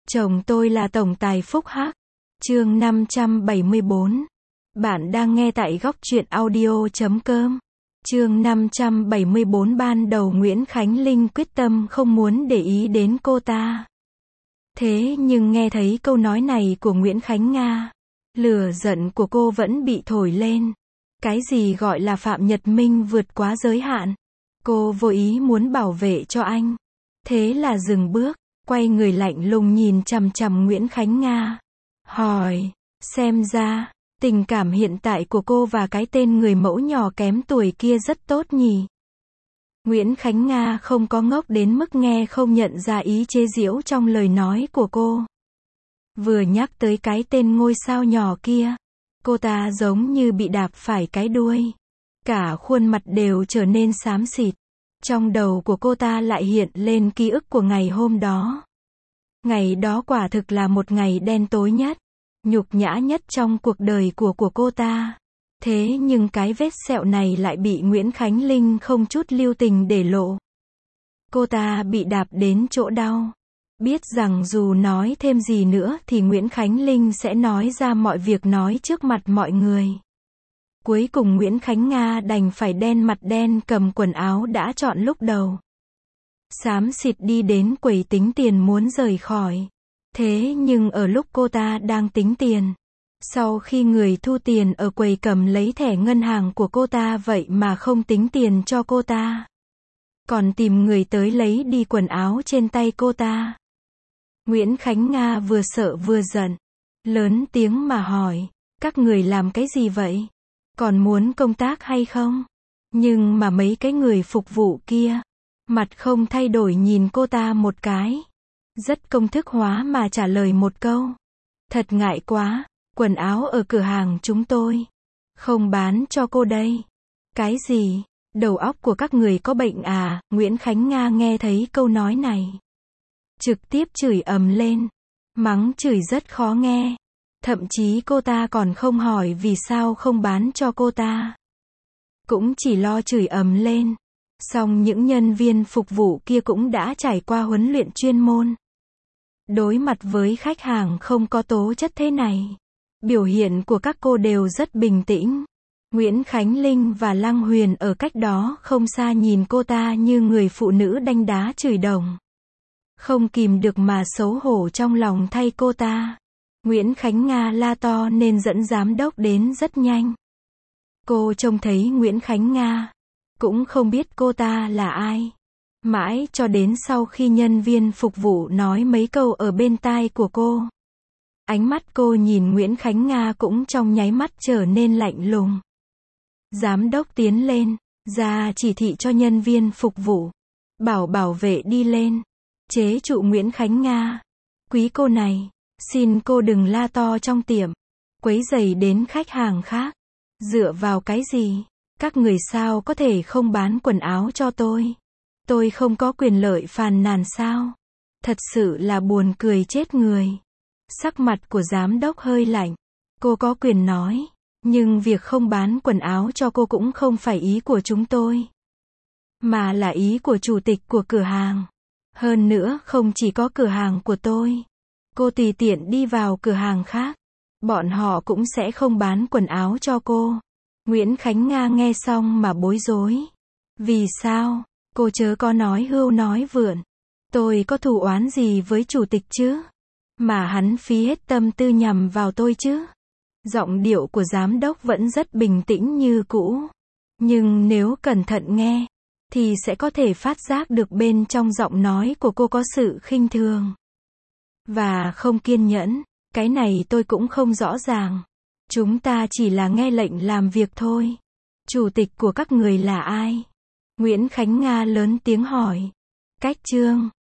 Chồng tôi là tổng tài phúc hắc. Chương 574. Bạn đang nghe tại góc truyện audio.com. Chương 574. Ban đầu Nguyễn Khánh Linh quyết tâm không muốn để ý đến cô ta. Thế nhưng nghe thấy câu nói này của Nguyễn Khánh Nga, lửa giận của cô vẫn bị thổi lên. Cái gì gọi là Phạm Nhật Minh vượt quá giới hạn? Cô vô ý muốn bảo vệ cho anh. Thế là dừng bước, quay người lạnh lùng nhìn chằm chằm Nguyễn Khánh Nga. Hỏi, xem ra, tình cảm hiện tại của cô và cái tên người mẫu nhỏ kém tuổi kia rất tốt nhỉ? Nguyễn Khánh Nga không có ngốc đến mức nghe không nhận ra ý chế giễu trong lời nói của cô. Vừa nhắc tới cái tên ngôi sao nhỏ kia, cô ta giống như bị đạp phải cái đuôi. Cả khuôn mặt đều trở nên xám xịt. Trong đầu của cô ta lại hiện lên ký ức của ngày hôm đó. Ngày đó quả thực là một ngày đen tối nhất, nhục nhã nhất trong cuộc đời của cô ta. Thế nhưng cái vết sẹo này lại bị Nguyễn Khánh Linh không chút lưu tình để lộ. Cô ta bị đạp đến chỗ đau. Biết rằng dù nói thêm gì nữa thì Nguyễn Khánh Linh sẽ nói ra mọi việc nói trước mặt mọi người. Cuối cùng Nguyễn Khánh Nga đành phải đen mặt đen cầm quần áo đã chọn lúc đầu. Xám xịt đi đến quầy tính tiền muốn rời khỏi. Thế nhưng ở lúc cô ta đang tính tiền, sau khi người thu tiền ở quầy cầm lấy thẻ ngân hàng của cô ta vậy mà không tính tiền cho cô ta, còn tìm người tới lấy đi quần áo trên tay cô ta. Nguyễn Khánh Nga vừa sợ vừa giận, lớn tiếng mà hỏi, các người làm cái gì vậy? Còn muốn công tác hay không? Nhưng mà mấy cái người phục vụ kia, mặt không thay đổi nhìn cô ta một cái. Rất công thức hóa mà trả lời một câu. Thật ngại quá, quần áo ở cửa hàng chúng tôi không bán cho cô đây. Cái gì? Đầu óc của các người có bệnh à? Nguyễn Khánh Nga nghe thấy câu nói này, trực tiếp chửi ầm lên. Mắng chửi rất khó nghe. Thậm chí cô ta còn không hỏi vì sao không bán cho cô ta, cũng chỉ lo chửi ầm lên. Song những nhân viên phục vụ kia cũng đã trải qua huấn luyện chuyên môn. Đối mặt với khách hàng không có tố chất thế này, biểu hiện của các cô đều rất bình tĩnh. Nguyễn Khánh Linh và Lăng Huyền ở cách đó không xa nhìn cô ta như người phụ nữ đanh đá chửi đồng. Không kìm được mà xấu hổ trong lòng thay cô ta. Nguyễn Khánh Nga la to nên dẫn giám đốc đến rất nhanh. Cô trông thấy Nguyễn Khánh Nga, cũng không biết cô ta là ai. Mãi cho đến sau khi nhân viên phục vụ nói mấy câu ở bên tai của cô, ánh mắt cô nhìn Nguyễn Khánh Nga cũng trong nháy mắt trở nên lạnh lùng. Giám đốc tiến lên, ra chỉ thị cho nhân viên phục vụ, bảo vệ đi lên, chế trụ Nguyễn Khánh Nga. Quý cô này, xin cô đừng la to trong tiệm, quấy rầy đến khách hàng khác. Dựa vào cái gì? Các người sao có thể không bán quần áo cho tôi? Tôi không có quyền lợi phàn nàn sao? Thật sự là buồn cười chết người. Sắc mặt của giám đốc hơi lạnh. Cô có quyền nói, nhưng việc không bán quần áo cho cô cũng không phải ý của chúng tôi, mà là ý của chủ tịch của cửa hàng. Hơn nữa không chỉ có cửa hàng của tôi. Cô tùy tiện đi vào cửa hàng khác, bọn họ cũng sẽ không bán quần áo cho cô. Nguyễn Khánh Nga nghe xong mà bối rối. Vì sao? Cô chớ có nói hưu nói vượn. Tôi có thù oán gì với chủ tịch chứ? Mà hắn phí hết tâm tư nhằm vào tôi chứ? Giọng điệu của giám đốc vẫn rất bình tĩnh như cũ. Nhưng nếu cẩn thận nghe, thì sẽ có thể phát giác được bên trong giọng nói của cô có sự khinh thường và không kiên nhẫn. Cái này tôi cũng không rõ ràng. Chúng ta chỉ là nghe lệnh làm việc thôi. Chủ tịch của các người là ai? Nguyễn Khánh Nga lớn tiếng hỏi. Cách Trương.